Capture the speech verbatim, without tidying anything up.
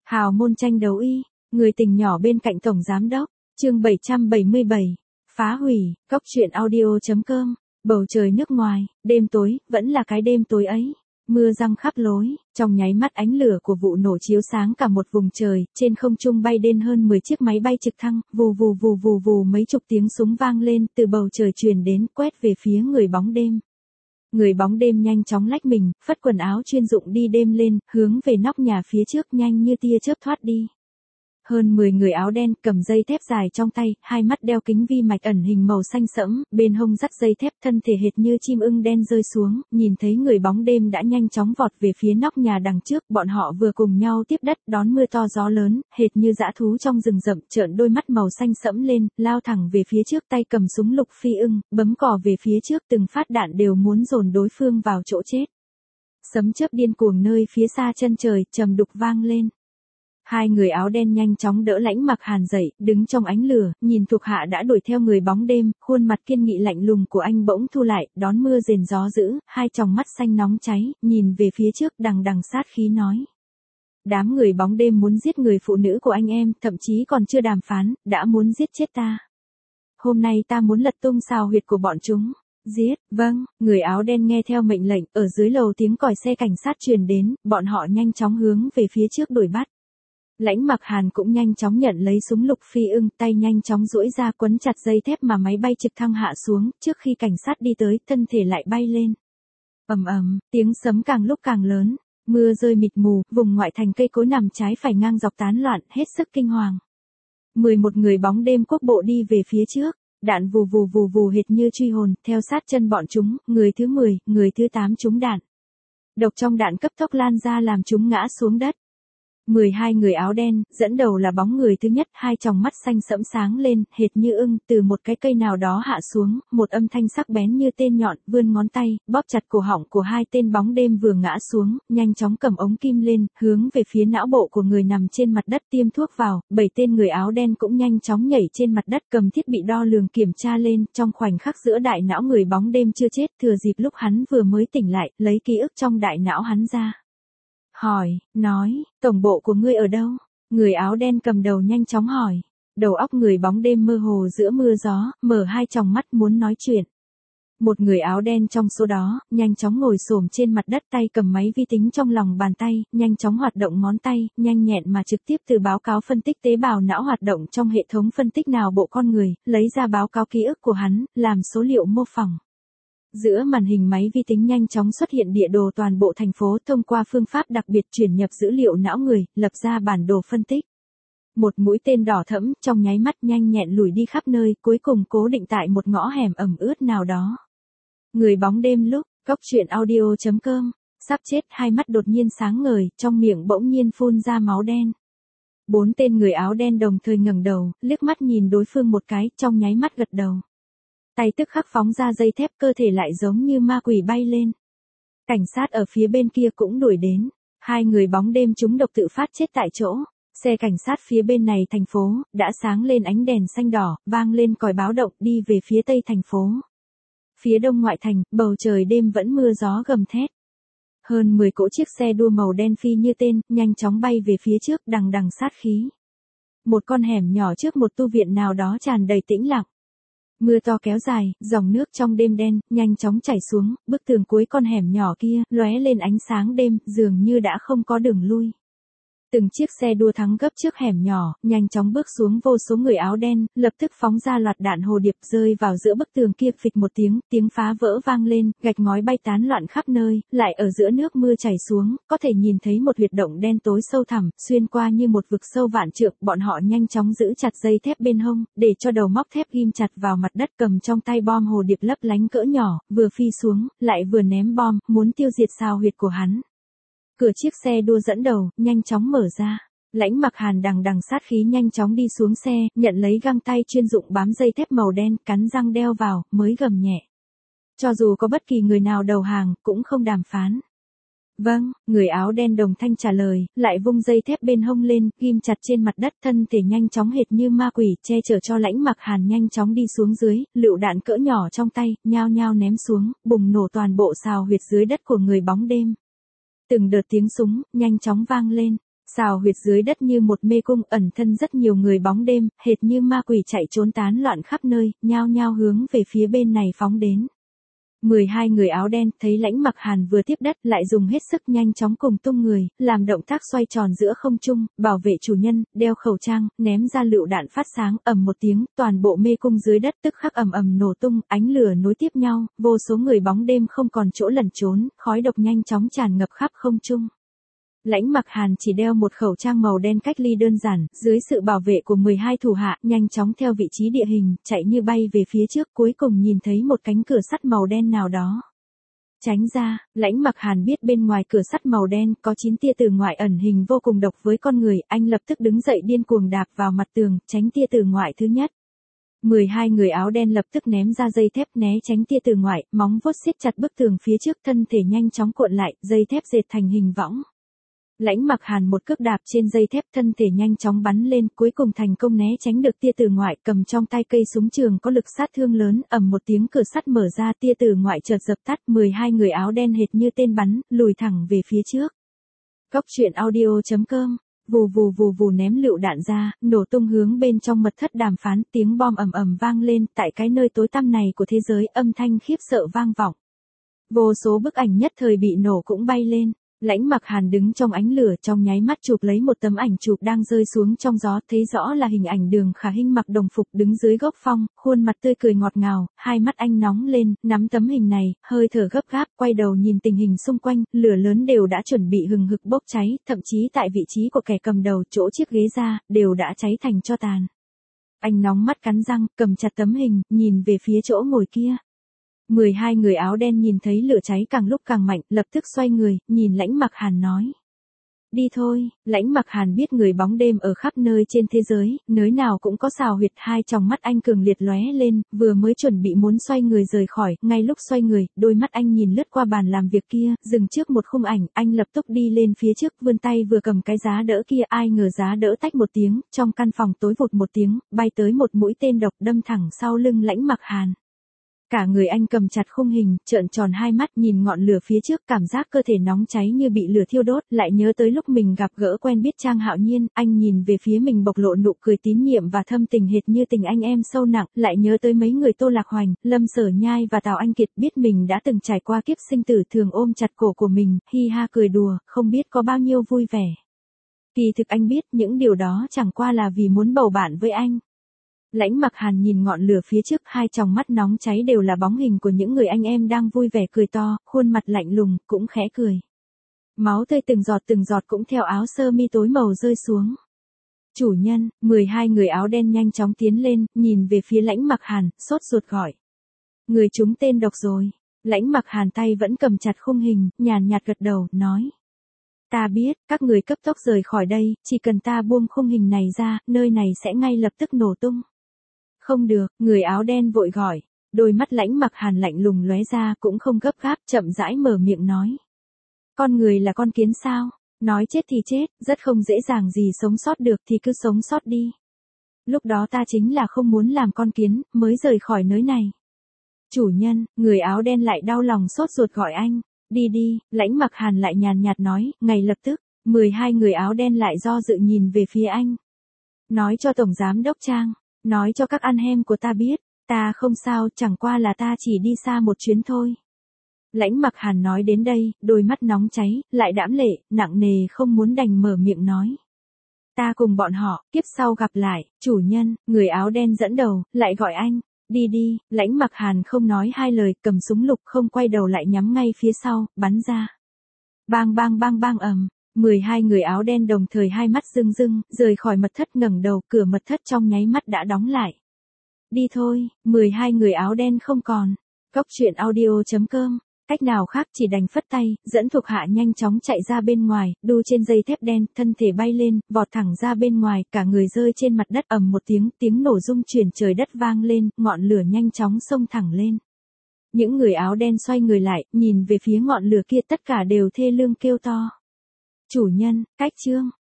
Hào môn tranh đấu y, người tình nhỏ bên cạnh tổng giám đốc, chương bảy trăm bảy mươi bảy, phá hủy, cóc truyện audio chấm com, bầu trời nước ngoài, đêm tối, vẫn là cái đêm tối ấy, mưa răng khắp lối, trong nháy mắt ánh lửa của vụ nổ chiếu sáng cả một vùng trời, trên không trung bay đến hơn mười chiếc máy bay trực thăng, vù vù vù vù vù mấy chục tiếng súng vang lên, từ bầu trời truyền đến, quét về phía người bóng đêm. Người bóng đêm nhanh chóng lách mình, phất quần áo chuyên dụng đi đêm lên, hướng về nóc nhà phía trước nhanh như tia chớp thoát đi. Hơn mười người áo đen cầm dây thép dài trong tay, hai mắt đeo kính vi mạch ẩn hình màu xanh sẫm, bên hông dắt dây thép, thân thể hệt như chim ưng đen rơi xuống, nhìn thấy người bóng đêm đã nhanh chóng vọt về phía nóc nhà đằng trước, bọn họ vừa cùng nhau tiếp đất, đón mưa to gió lớn, hệt như dã thú trong rừng rậm, trợn đôi mắt màu xanh sẫm lên, lao thẳng về phía trước, tay cầm súng lục phi ưng, bấm cò về phía trước, từng phát đạn đều muốn dồn đối phương vào chỗ chết. Sấm chớp điên cuồng nơi phía xa chân trời, trầm đục vang lên. Hai người áo đen nhanh chóng đỡ Lãnh Mặc Hàn dậy, đứng trong ánh lửa, nhìn thuộc hạ đã đuổi theo người bóng đêm, khuôn mặt kiên nghị lạnh lùng của anh bỗng thu lại, đón mưa rền gió dữ, hai tròng mắt xanh nóng cháy, nhìn về phía trước đằng đằng sát khí nói. Đám người bóng đêm muốn giết người phụ nữ của anh em, thậm chí còn chưa đàm phán, đã muốn giết chết ta. Hôm nay ta muốn lật tung xào huyệt của bọn chúng. Giết, vâng, người áo đen nghe theo mệnh lệnh, ở dưới lầu tiếng còi xe cảnh sát truyền đến, bọn họ nhanh chóng hướng về phía trước đuổi bắt. Lãnh Mặc Hàn cũng nhanh chóng nhận lấy súng lục phi ưng, tay nhanh chóng duỗi ra quấn chặt dây thép mà máy bay trực thăng hạ xuống, trước khi cảnh sát đi tới, thân thể lại bay lên. Ầm ầm, tiếng sấm càng lúc càng lớn, mưa rơi mịt mù, vùng ngoại thành cây cối nằm trái phải ngang dọc tán loạn, hết sức kinh hoàng. mười một người bóng đêm quốc bộ đi về phía trước, đạn vù vù vù vù hệt như truy hồn, theo sát chân bọn chúng, người thứ mười, người thứ tám trúng đạn. Độc trong đạn cấp tốc lan ra làm chúng ngã xuống đất. mười hai người áo đen, dẫn đầu là bóng người thứ nhất, hai tròng mắt xanh sẫm sáng lên, hệt như ưng, từ một cái cây nào đó hạ xuống, một âm thanh sắc bén như tên nhọn, vươn ngón tay, bóp chặt cổ họng của hai tên bóng đêm vừa ngã xuống, nhanh chóng cầm ống kim lên, hướng về phía não bộ của người nằm trên mặt đất tiêm thuốc vào, bảy tên người áo đen cũng nhanh chóng nhảy trên mặt đất cầm thiết bị đo lường kiểm tra lên, trong khoảnh khắc giữa đại não người bóng đêm chưa chết, thừa dịp lúc hắn vừa mới tỉnh lại, lấy ký ức trong đại não hắn ra. Hỏi, nói, tổng bộ của ngươi ở đâu? Người áo đen cầm đầu nhanh chóng hỏi. Đầu óc người bóng đêm mơ hồ giữa mưa gió, mở hai tròng mắt muốn nói chuyện. Một người áo đen trong số đó, nhanh chóng ngồi xổm trên mặt đất, tay cầm máy vi tính trong lòng bàn tay, nhanh chóng hoạt động ngón tay, nhanh nhẹn mà trực tiếp từ báo cáo phân tích tế bào não hoạt động trong hệ thống phân tích não bộ con người, lấy ra báo cáo ký ức của hắn, làm số liệu mô phỏng. Giữa màn hình máy vi tính nhanh chóng xuất hiện địa đồ toàn bộ thành phố, thông qua phương pháp đặc biệt chuyển nhập dữ liệu não người, lập ra bản đồ phân tích. Một mũi tên đỏ thẫm, trong nháy mắt nhanh nhẹn lùi đi khắp nơi, cuối cùng cố định tại một ngõ hẻm ẩm ướt nào đó. Người bóng đêm lúc, cóc truyện audio chấm com, sắp chết, hai mắt đột nhiên sáng ngời, trong miệng bỗng nhiên phun ra máu đen. Bốn tên người áo đen đồng thời ngẩng đầu, liếc mắt nhìn đối phương một cái, trong nháy mắt gật đầu. Tay tức khắc phóng ra dây thép, cơ thể lại giống như ma quỷ bay lên. Cảnh sát ở phía bên kia cũng đuổi đến. Hai người bóng đêm chúng độc tự phát chết tại chỗ. Xe cảnh sát phía bên này thành phố, đã sáng lên ánh đèn xanh đỏ, vang lên còi báo động đi về phía tây thành phố. Phía đông ngoại thành, bầu trời đêm vẫn mưa gió gầm thét. Hơn mười cỗ chiếc xe đua màu đen phi như tên, nhanh chóng bay về phía trước đằng đằng sát khí. Một con hẻm nhỏ trước một tu viện nào đó tràn đầy tĩnh lặng. Mưa to kéo dài, dòng nước trong đêm đen, nhanh chóng chảy xuống, bức tường cuối con hẻm nhỏ kia, lóe lên ánh sáng đêm, dường như đã không có đường lui. Từng chiếc xe đua thắng gấp trước hẻm nhỏ, nhanh chóng bước xuống vô số người áo đen, lập tức phóng ra loạt đạn hồ điệp rơi vào giữa bức tường kia, phịch một tiếng, tiếng phá vỡ vang lên, gạch ngói bay tán loạn khắp nơi, lại ở giữa nước mưa chảy xuống, có thể nhìn thấy một huyệt động đen tối sâu thẳm, xuyên qua như một vực sâu vạn trượng, bọn họ nhanh chóng giữ chặt dây thép bên hông, để cho đầu móc thép ghim chặt vào mặt đất, cầm trong tay bom hồ điệp lấp lánh cỡ nhỏ, vừa phi xuống, lại vừa ném bom, muốn tiêu diệt xào huyệt của hắn. Cửa chiếc xe đua dẫn đầu, nhanh chóng mở ra. Lãnh Mặc Hàn đằng đằng sát khí nhanh chóng đi xuống xe, nhận lấy găng tay chuyên dụng bám dây thép màu đen, cắn răng đeo vào, mới gầm nhẹ. Cho dù có bất kỳ người nào đầu hàng, cũng không đàm phán. Vâng, người áo đen đồng thanh trả lời, lại vung dây thép bên hông lên, ghim chặt trên mặt đất, thân thể nhanh chóng hệt như ma quỷ, che chở cho Lãnh Mặc Hàn nhanh chóng đi xuống dưới, lựu đạn cỡ nhỏ trong tay, nhao nhao ném xuống, bùng nổ toàn bộ xào huyệt dưới đất của người bóng đêm. Từng đợt tiếng súng, nhanh chóng vang lên. Xào huyệt dưới đất như một mê cung ẩn thân rất nhiều người bóng đêm, hệt như ma quỷ chạy trốn tán loạn khắp nơi, nhao nhao hướng về phía bên này phóng đến. mười hai người áo đen thấy Lãnh Mặc Hàn vừa tiếp đất lại dùng hết sức nhanh chóng cùng tung người, làm động tác xoay tròn giữa không trung, bảo vệ chủ nhân, đeo khẩu trang, ném ra lựu đạn phát sáng, ầm một tiếng, toàn bộ mê cung dưới đất tức khắc ầm ầm nổ tung, ánh lửa nối tiếp nhau, vô số người bóng đêm không còn chỗ lẩn trốn, khói độc nhanh chóng tràn ngập khắp không trung. Lãnh Mặc Hàn chỉ đeo một khẩu trang màu đen cách ly đơn giản, dưới sự bảo vệ của mười hai thủ hạ, nhanh chóng theo vị trí địa hình, chạy như bay về phía trước, cuối cùng nhìn thấy một cánh cửa sắt màu đen nào đó. Tránh ra, Lãnh Mặc Hàn biết bên ngoài cửa sắt màu đen có chín tia tử ngoại ẩn hình vô cùng độc với con người, anh lập tức đứng dậy điên cuồng đạp vào mặt tường, tránh tia tử ngoại thứ nhất. mười hai người áo đen lập tức ném ra dây thép né tránh tia tử ngoại, móng vuốt siết chặt bức tường phía trước, thân thể nhanh chóng cuộn lại, dây thép dệt thành hình võng. Lãnh Mặc Hàn một cước đạp trên dây thép, thân thể nhanh chóng bắn lên, cuối cùng thành công né tránh được tia tử ngoại, cầm trong tay cây súng trường có lực sát thương lớn, ầm một tiếng cửa sắt mở ra, tia tử ngoại chợt dập tắt, mười hai người áo đen hệt như tên bắn, lùi thẳng về phía trước. Góc truyện audio chấm com, vù vù vù vù ném lựu đạn ra, nổ tung hướng bên trong mật thất đàm phán, tiếng bom ầm ầm vang lên, tại cái nơi tối tăm này của thế giới, âm thanh khiếp sợ vang vọng. Vô số bức ảnh nhất thời bị nổ cũng bay lên. Lãnh Mặc Hàn đứng trong ánh lửa, trong nháy mắt chụp lấy một tấm ảnh chụp đang rơi xuống trong gió, thấy rõ là hình ảnh Đường Khả Hinh mặc đồng phục đứng dưới gốc phong, khuôn mặt tươi cười ngọt ngào, hai mắt anh nóng lên, nắm tấm hình này, hơi thở gấp gáp, quay đầu nhìn tình hình xung quanh, lửa lớn đều đã chuẩn bị hừng hực bốc cháy, thậm chí tại vị trí của kẻ cầm đầu, chỗ chiếc ghế ra, đều đã cháy thành tro tàn. Anh nóng mắt cắn răng, cầm chặt tấm hình, nhìn về phía chỗ ngồi kia. mười hai người áo đen nhìn thấy lửa cháy càng lúc càng mạnh, lập tức xoay người, nhìn Lãnh Mặc Hàn nói. Đi thôi, Lãnh Mặc Hàn biết người bóng đêm ở khắp nơi trên thế giới, nơi nào cũng có xào huyệt, hai tròng mắt anh cường liệt lóe lên, vừa mới chuẩn bị muốn xoay người rời khỏi, ngay lúc xoay người, đôi mắt anh nhìn lướt qua bàn làm việc kia, dừng trước một khung ảnh, anh lập tức đi lên phía trước, vươn tay vừa cầm cái giá đỡ kia, ai ngờ giá đỡ tách một tiếng, trong căn phòng tối vụt một tiếng, bay tới một mũi tên độc đâm thẳng sau lưng Lãnh Mặc Hàn. Cả người anh cầm chặt khung hình, trợn tròn hai mắt nhìn ngọn lửa phía trước, cảm giác cơ thể nóng cháy như bị lửa thiêu đốt, lại nhớ tới lúc mình gặp gỡ quen biết Trang Hạo Nhiên, anh nhìn về phía mình bộc lộ nụ cười tín nhiệm và thâm tình hệt như tình anh em sâu nặng, lại nhớ tới mấy người Tô Lạc Hoành, Lâm Sở Nhai và Tào Anh Kiệt, biết mình đã từng trải qua kiếp sinh tử, thường ôm chặt cổ của mình, hi ha cười đùa, không biết có bao nhiêu vui vẻ. Kỳ thực anh biết những điều đó chẳng qua là vì muốn bầu bạn với anh. Lãnh Mặc Hàn nhìn ngọn lửa phía trước, hai tròng mắt nóng cháy đều là bóng hình của những người anh em đang vui vẻ cười to, khuôn mặt lạnh lùng, cũng khẽ cười. Máu tươi từng giọt từng giọt cũng theo áo sơ mi tối màu rơi xuống. Chủ nhân, mười hai người áo đen nhanh chóng tiến lên, nhìn về phía Lãnh Mặc Hàn, sốt ruột gọi. Người trúng tên độc rồi. Lãnh Mặc Hàn tay vẫn cầm chặt khung hình, nhàn nhạt gật đầu, nói. Ta biết, các người cấp tốc rời khỏi đây, chỉ cần ta buông khung hình này ra, nơi này sẽ ngay lập tức nổ tung. Không được, người áo đen vội gọi, đôi mắt Lãnh Mặc Hàn lạnh lùng lóe ra, cũng không gấp gáp, chậm rãi mở miệng nói. Con người là con kiến sao, nói chết thì chết, rất không dễ dàng gì sống sót được thì cứ sống sót đi. Lúc đó ta chính là không muốn làm con kiến, mới rời khỏi nơi này. Chủ nhân, người áo đen lại đau lòng sốt ruột gọi anh, đi đi, Lãnh Mặc Hàn lại nhàn nhạt nói, ngay lập tức, mười hai người áo đen lại do dự nhìn về phía anh. Nói cho Tổng Giám Đốc Trang. Nói cho các ăn hem của ta biết, ta không sao, chẳng qua là ta chỉ đi xa một chuyến thôi. Lãnh Mặc Hàn nói đến đây, đôi mắt nóng cháy, lại đãm lệ, nặng nề không muốn đành mở miệng nói. Ta cùng bọn họ, kiếp sau gặp lại, chủ nhân, người áo đen dẫn đầu, lại gọi anh, đi đi, Lãnh Mặc Hàn không nói hai lời, cầm súng lục không quay đầu lại nhắm ngay phía sau, bắn ra. Bang bang bang bang ầm. mười hai người áo đen đồng thời hai mắt rưng rưng, rời khỏi mật thất, ngẩng đầu, cửa mật thất trong nháy mắt đã đóng lại. Đi thôi, mười hai người áo đen không còn. Góc truyện audio chấm com, cách nào khác chỉ đành phất tay, dẫn thuộc hạ nhanh chóng chạy ra bên ngoài, đu trên dây thép đen, thân thể bay lên, vọt thẳng ra bên ngoài, cả người rơi trên mặt đất, ầm một tiếng, tiếng nổ rung chuyển trời đất vang lên, ngọn lửa nhanh chóng xông thẳng lên. Những người áo đen xoay người lại, nhìn về phía ngọn lửa kia, tất cả đều thê lương kêu to. Chủ nhân, cách chương.